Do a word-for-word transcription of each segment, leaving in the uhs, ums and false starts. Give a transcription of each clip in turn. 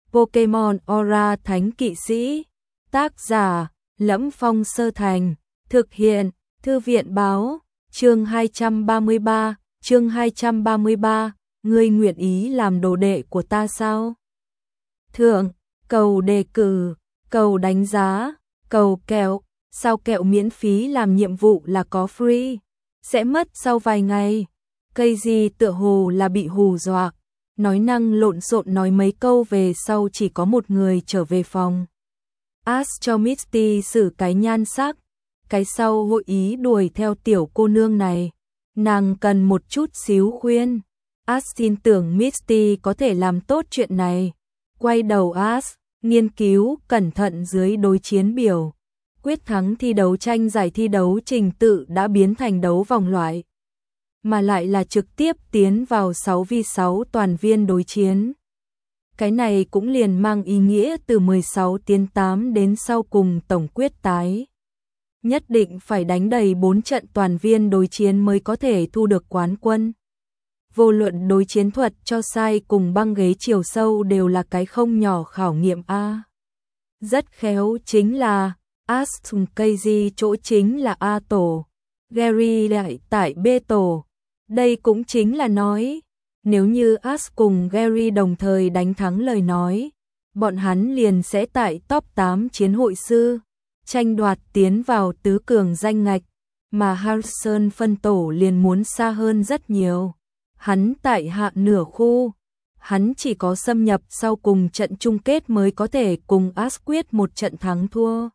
Pokemon Aura Thánh Kỵ Sĩ. Tác giả: Lẫm Phong Sơ Thành. Thực hiện: Thư viện báo. Chương hai trăm ba mươi ba, chương hai trăm ba mươi ba, ngươi nguyện ý làm đồ đệ của ta sao? Thượng, cầu đề cử, cầu đánh giá, cầu kẹo, sao kẹo miễn phí làm nhiệm vụ là có free, sẽ mất sau vài ngày. Cây gì tựa hồ là bị hù dọa, nói năng lộn xộn nói mấy câu về sau chỉ có một người trở về phòng. Ash cho Misty xử cái nhan sắc, cái sau hội ý đuổi theo tiểu cô nương này, nàng cần một chút xíu khuyên. Ash tin tưởng Misty có thể làm tốt chuyện này. Quay đầu Ash, nghiên cứu cẩn thận dưới đối chiến biểu. Quyết thắng thi đấu tranh giải thi đấu trình tự đã biến thành đấu vòng loại, mà lại là trực tiếp tiến vào sáu vi sáu toàn viên đối chiến. Cái này cũng liền mang ý nghĩa từ mười sáu tiến tám đến sau cùng tổng quyết tái. Nhất định phải đánh đầy bốn trận toàn viên đối chiến mới có thể thu được quán quân. Vô luận đối chiến thuật cho sai cùng băng ghế chiều sâu đều là cái không nhỏ khảo nghiệm A. Rất khéo chính là Ash cùng Casey chỗ chính là A tổ, Gary lại tại B tổ. Đây cũng chính là nói, nếu như Ash cùng Gary đồng thời đánh thắng lời nói, bọn hắn liền sẽ tại top tám chiến hội sư, tranh đoạt tiến vào tứ cường danh ngạch, mà Harrison phân tổ liền muốn xa hơn rất nhiều. Hắn tại hạ nửa khu, hắn chỉ có xâm nhập sau cùng trận chung kết mới có thể cùng Ash quyết một trận thắng thua.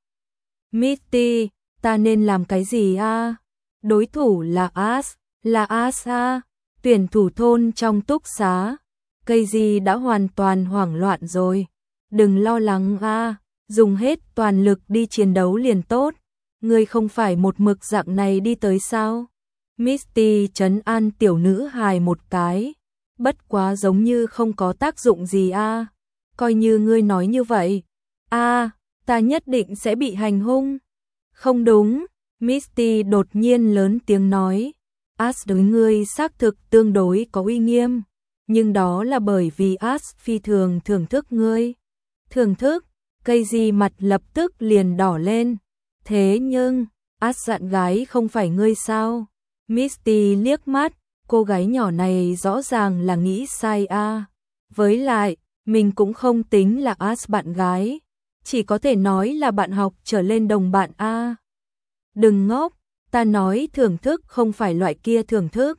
Misty, ta nên làm cái gì a? Đối thủ là Ash, là Ash a. Tuyển thủ thôn trong túc xá, Casey đã hoàn toàn hoảng loạn rồi. Đừng lo lắng a, dùng hết toàn lực đi chiến đấu liền tốt. Ngươi không phải một mực dạng này đi tới sao? Misty trấn an tiểu nữ hài một cái, bất quá giống như không có tác dụng gì a. Coi như ngươi nói như vậy. A, ta nhất định sẽ bị hành hung. Không đúng, Misty đột nhiên lớn tiếng nói. Ash đối ngươi xác thực tương đối có uy nghiêm, nhưng đó là bởi vì Ash phi thường thưởng thức ngươi. Thưởng thức? Casey mặt lập tức liền đỏ lên. Thế nhưng, Ash dặn gái không phải ngươi sao? Misty liếc mắt, cô gái nhỏ này rõ ràng là nghĩ sai a. Với lại, mình cũng không tính là Ash bạn gái, chỉ có thể nói là bạn học trở lên đồng bạn a. Đừng ngốc, ta nói thưởng thức không phải loại kia thưởng thức.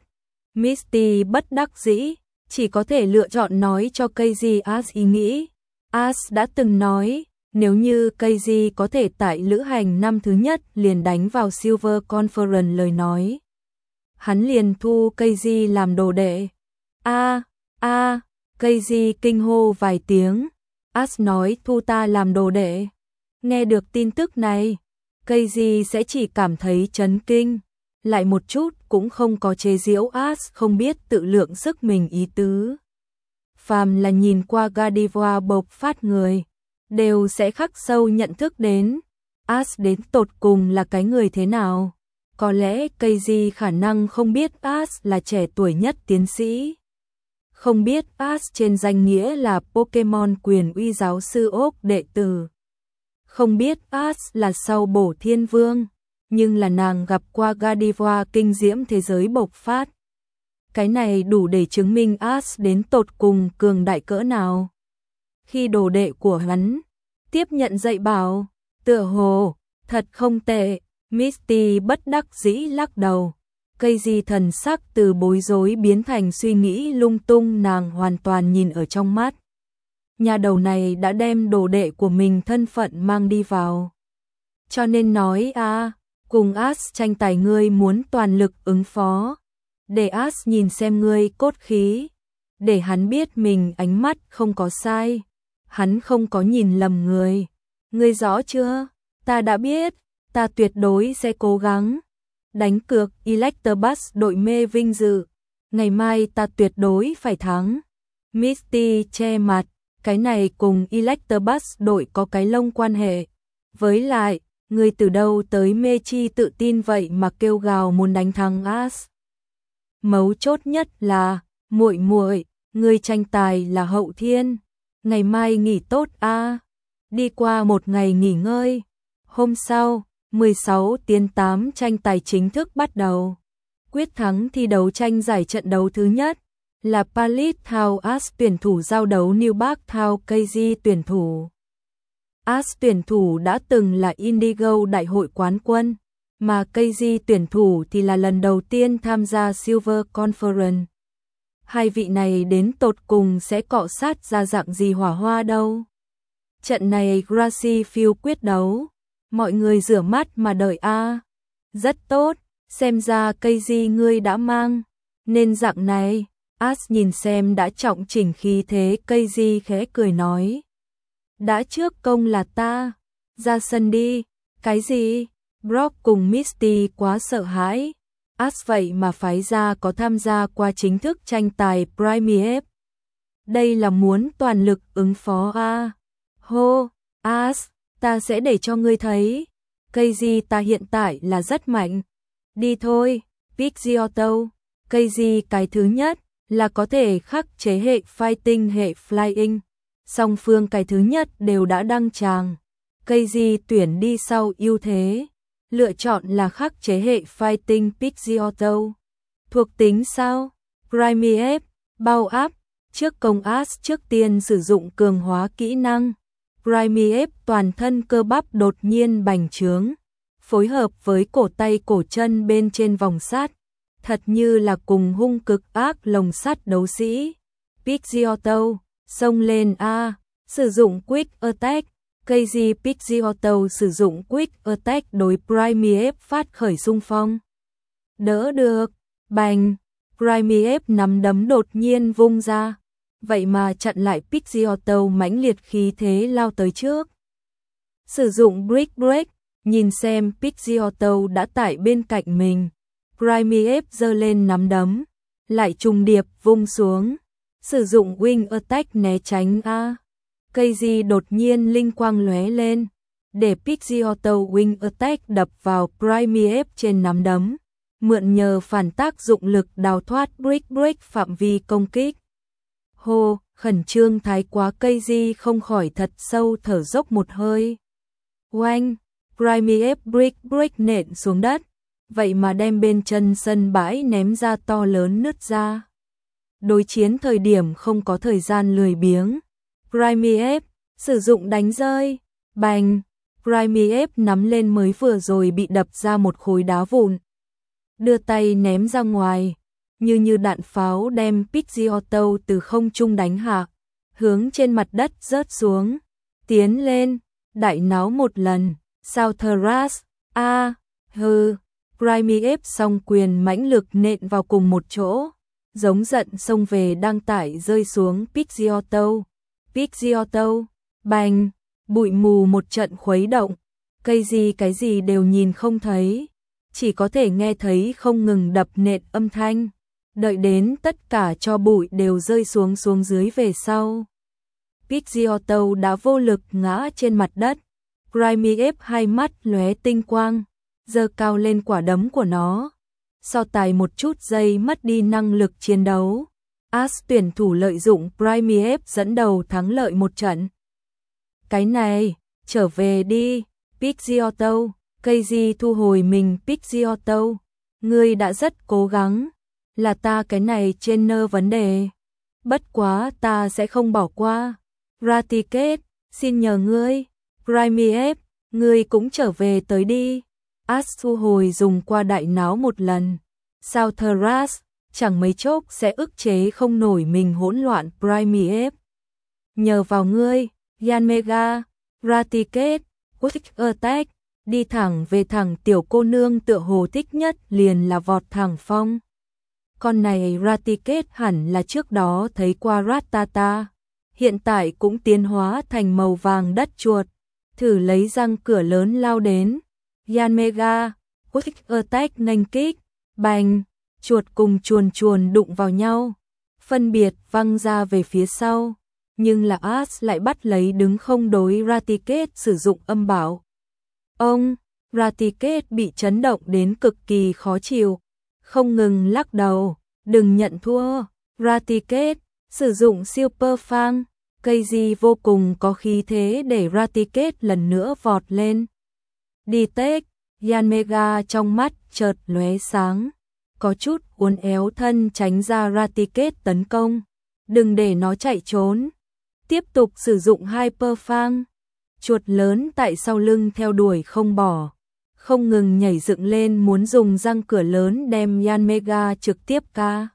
Misty bất đắc dĩ, chỉ có thể lựa chọn nói cho Casey Ash ý nghĩ. Ash đã từng nói, nếu như Casey có thể tại lữ hành năm thứ nhất liền đánh vào Silver Conference lời nói, hắn liền thu Casey làm đồ đệ. A, a, Casey kinh hô vài tiếng. Ash nói thu ta làm đồ đệ. Nghe được tin tức này, Casey sẽ chỉ cảm thấy chấn kinh, lại một chút cũng không có chế giễu Ash không biết tự lượng sức mình ý tứ. Phàm là nhìn qua Gardevoir bộc phát người, đều sẽ khắc sâu nhận thức đến Ash đến tột cùng là cái người thế nào. Có lẽ Casey khả năng không biết Ash là trẻ tuổi nhất tiến sĩ, không biết Ash trên danh nghĩa là Pokemon quyền uy giáo sư ốc đệ tử, không biết Ash là sau bổ thiên vương, nhưng là nàng gặp qua Gardevoir kinh diễm thế giới bộc phát. Cái này đủ để chứng minh Ash đến tột cùng cường đại cỡ nào. Khi đồ đệ của hắn tiếp nhận dạy bảo, tựa hồ thật không tệ. Misty bất đắc dĩ lắc đầu. Casey thần sắc từ bối rối biến thành suy nghĩ lung tung, nàng hoàn toàn nhìn ở trong mắt. Nhà đầu này đã đem đồ đệ của mình thân phận mang đi vào. Cho nên nói a, cùng Ash tranh tài ngươi muốn toàn lực ứng phó. Để Ash nhìn xem ngươi cốt khí. Để hắn biết mình ánh mắt không có sai. Hắn không có nhìn lầm người. Ngươi rõ chưa? Ta đã biết. Ta tuyệt đối sẽ cố gắng. Đánh cược Electabuzz đội mê vinh dự. Ngày mai ta tuyệt đối phải thắng. Misty che mặt. Cái này cùng Electabuzz đội có cái lông quan hệ. Với lại, người từ đâu tới mê chi tự tin vậy mà kêu gào muốn đánh thắng Ash. Mấu chốt nhất là, muội muội, người tranh tài là hậu thiên. ngày mai nghỉ tốt a. Đi qua một ngày nghỉ ngơi. Hôm sau, mười sáu tiến tám tranh tài chính thức bắt đầu. Quyết thắng thi đấu tranh giải trận đấu thứ nhất là Palace Town As tuyển thủ giao đấu Newpark Town ca giê tuyển thủ. As tuyển thủ đã từng là Indigo đại hội quán quân, mà ca giê tuyển thủ thì là lần đầu tiên tham gia Silver Conference. Hai vị này đến tột cùng sẽ cọ sát ra dạng gì hỏa hoa đâu. Trận này Grassy Field quyết đấu, mọi người rửa mắt mà đợi a. Rất tốt, xem ra ca giê ngươi đã mang nên dạng này. As nhìn xem đã trọng chỉnh khí thế, ca giê khẽ cười nói. Đã trước công là ta, ra sân đi. Cái gì? Brock cùng Misty quá sợ hãi. As vậy mà phái ra có tham gia qua chính thức tranh tài Premier. Đây là muốn toàn lực ứng phó a. Hô, As, ta sẽ để cho ngươi thấy. ca giê ta hiện tại là rất mạnh. Đi thôi, Pidgeotto. ca giê cái thứ nhất là có thể khắc chế hệ fighting hệ flying. Song phương cái thứ nhất đều đã đăng tràng. ca giê tuyển đi sau ưu thế. Lựa chọn là khắc chế hệ fighting Pidgeotto. Thuộc tính sao? Premier, bao áp. Trước công As trước tiên sử dụng cường hóa kỹ năng. Premier toàn thân cơ bắp đột nhiên bành trướng. Phối hợp với cổ tay cổ chân bên trên vòng sắt. Thật như là cùng hung cực ác lồng sắt đấu sĩ. Pidgeotto, xông lên a, sử dụng Quick Attack. ca giê Pidgeotto sử dụng Quick Attack đối Premier phát khởi xung phong. Đỡ được, bành, Premier nắm đấm đột nhiên vung ra. Vậy mà chặn lại Pidgeotto mãnh liệt khí thế lao tới trước. Sử dụng Brick Break, nhìn xem Pidgeotto đã tại bên cạnh mình. Premier giơ lên nắm đấm, lại trùng điệp vung xuống. Sử dụng Wing Attack né tránh a. ca giê đột nhiên linh quang lóe lên, để Pidgeotto Wing Attack đập vào Premier trên nắm đấm, mượn nhờ phản tác dụng lực đào thoát Brick Break phạm vi công kích. Hô, khẩn trương thái quá, ca giê không khỏi thật sâu thở dốc một hơi. Oanh, Premier Brick Break nện xuống đất, vậy mà đem bên chân sân bãi ném ra to lớn nứt ra. Đối chiến thời điểm không có thời gian lười biếng. Premier sử dụng đánh rơi, bành, Premier nắm lên mới vừa rồi bị đập ra một khối đá vụn. Đưa tay ném ra ngoài, như như đạn pháo đem Pidgeotto từ không trung đánh hạ, hướng trên mặt đất rớt xuống. Tiến lên, đại náo một lần, sao Thras, a, hừ, Premier song quyền mãnh lực nện vào cùng một chỗ, giống giận xông về đang tải rơi xuống Pidgeotto. Pidgeotto, bành, bụi mù một trận khuấy động, cây gì cái gì đều nhìn không thấy, chỉ có thể nghe thấy không ngừng đập nện âm thanh, đợi đến tất cả cho bụi đều rơi xuống xuống dưới về sau. Pidgeotto đã vô lực ngã trên mặt đất, Premier hai mắt lóe tinh quang, giơ cao lên quả đấm của nó, so tài một chút giây mất đi năng lực chiến đấu. As tuyển thủ lợi dụng Premier dẫn đầu thắng lợi một trận. Cái này, trở về đi, Pidgeotto, ca giê thu hồi mình. Pidgeotto, ngươi đã rất cố gắng, là ta cái này trên nơ vấn đề. Bất quá ta sẽ không bỏ qua. Raticate, xin nhờ ngươi. Premier, ngươi cũng trở về tới đi. As thu hồi dùng qua đại náo một lần. Sao Thras, chẳng mấy chốc sẽ ức chế không nổi mình hỗn loạn. Premier, nhờ vào ngươi. Yanmega, Raticate, Quick Attack, đi thẳng về thẳng. Tiểu cô nương tựa hồ thích nhất liền là vọt thẳng phong. Con này Raticate hẳn là trước đó thấy qua Rattata, hiện tại cũng tiến hóa thành màu vàng đất chuột, thử lấy răng cửa lớn lao đến. Yanmega, Quick Attack nghênh kích, bành, chuột cùng chuồn chuồn đụng vào nhau, phân biệt văng ra về phía sau, nhưng là As lại bắt lấy đứng không đối Raticate sử dụng âm bảo. Ông, Raticate bị chấn động đến cực kỳ khó chịu, không ngừng lắc đầu, đừng nhận thua. Raticate, sử dụng Super Fang, Keiji vô cùng có khí thế để Raticate lần nữa vọt lên. Đi tếch, Yanmega trong mắt chợt lóe sáng, có chút uốn éo thân tránh ra Raticate tấn công. Đừng để nó chạy trốn. Tiếp tục sử dụng Hyper Fang. Chuột lớn tại sau lưng theo đuổi không bỏ, không ngừng nhảy dựng lên muốn dùng răng cửa lớn đem Yanmega trực tiếp ca.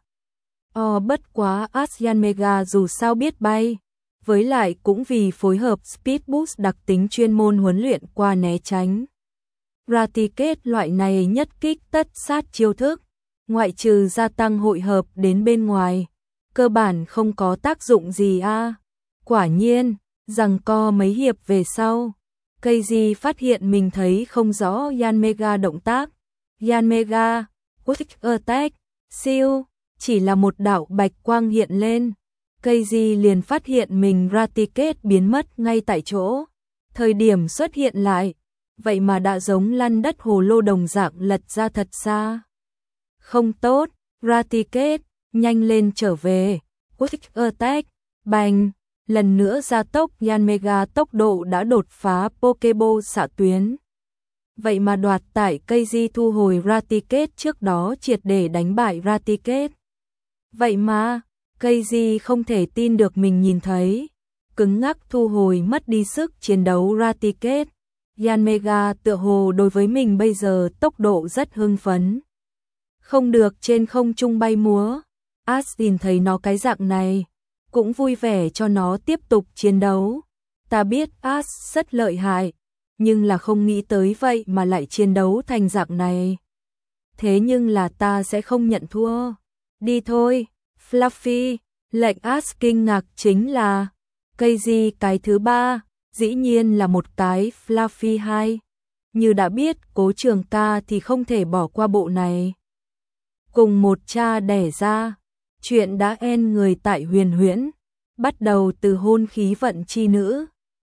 O bất quá As Yanmega dù sao biết bay, với lại cũng vì phối hợp Speed Boost đặc tính chuyên môn huấn luyện qua né tránh. Raticate loại này nhất kích tất sát chiêu thức, ngoại trừ gia tăng hội hợp đến bên ngoài, cơ bản không có tác dụng gì a. À. Quả nhiên, giằng co mấy hiệp về sau, Keiji phát hiện mình thấy không rõ Yanmega động tác. Yanmega, Quick Attack, siêu, chỉ là một đạo bạch quang hiện lên. Keiji liền phát hiện mình Raticate biến mất ngay tại chỗ. Thời điểm xuất hiện lại, vậy mà đã giống lăn đất hồ lô đồng dạng lật ra thật xa. Không tốt, Raticate, nhanh lên trở về. Quick Attack, bành, lần nữa gia tốc. Yanmega tốc độ đã đột phá Pokeball xạ tuyến. Vậy mà đoạt tại Keiji thu hồi Raticate trước đó triệt để đánh bại Raticate. Vậy mà, Keiji không thể tin được mình nhìn thấy, cứng ngắc thu hồi mất đi sức chiến đấu Raticate. Yanmega tựa hồ đối với mình bây giờ tốc độ rất hưng phấn. Không được trên không trung bay múa. Astin thấy nó cái dạng này, cũng vui vẻ cho nó tiếp tục chiến đấu. Ta biết As rất lợi hại, nhưng là không nghĩ tới vậy mà lại chiến đấu thành dạng này. Thế nhưng là ta sẽ không nhận thua. Đi thôi, Fluffy. Lệnh As kinh ngạc chính là Keiji cái thứ ba, dĩ nhiên là một cái Fluffy hai. Như đã biết Cố Trường Ca thì không thể bỏ qua bộ này. Cùng một cha đẻ ra, chuyện đã en người tại Huyền Huyễn, bắt đầu từ hôn khí vận chi nữ.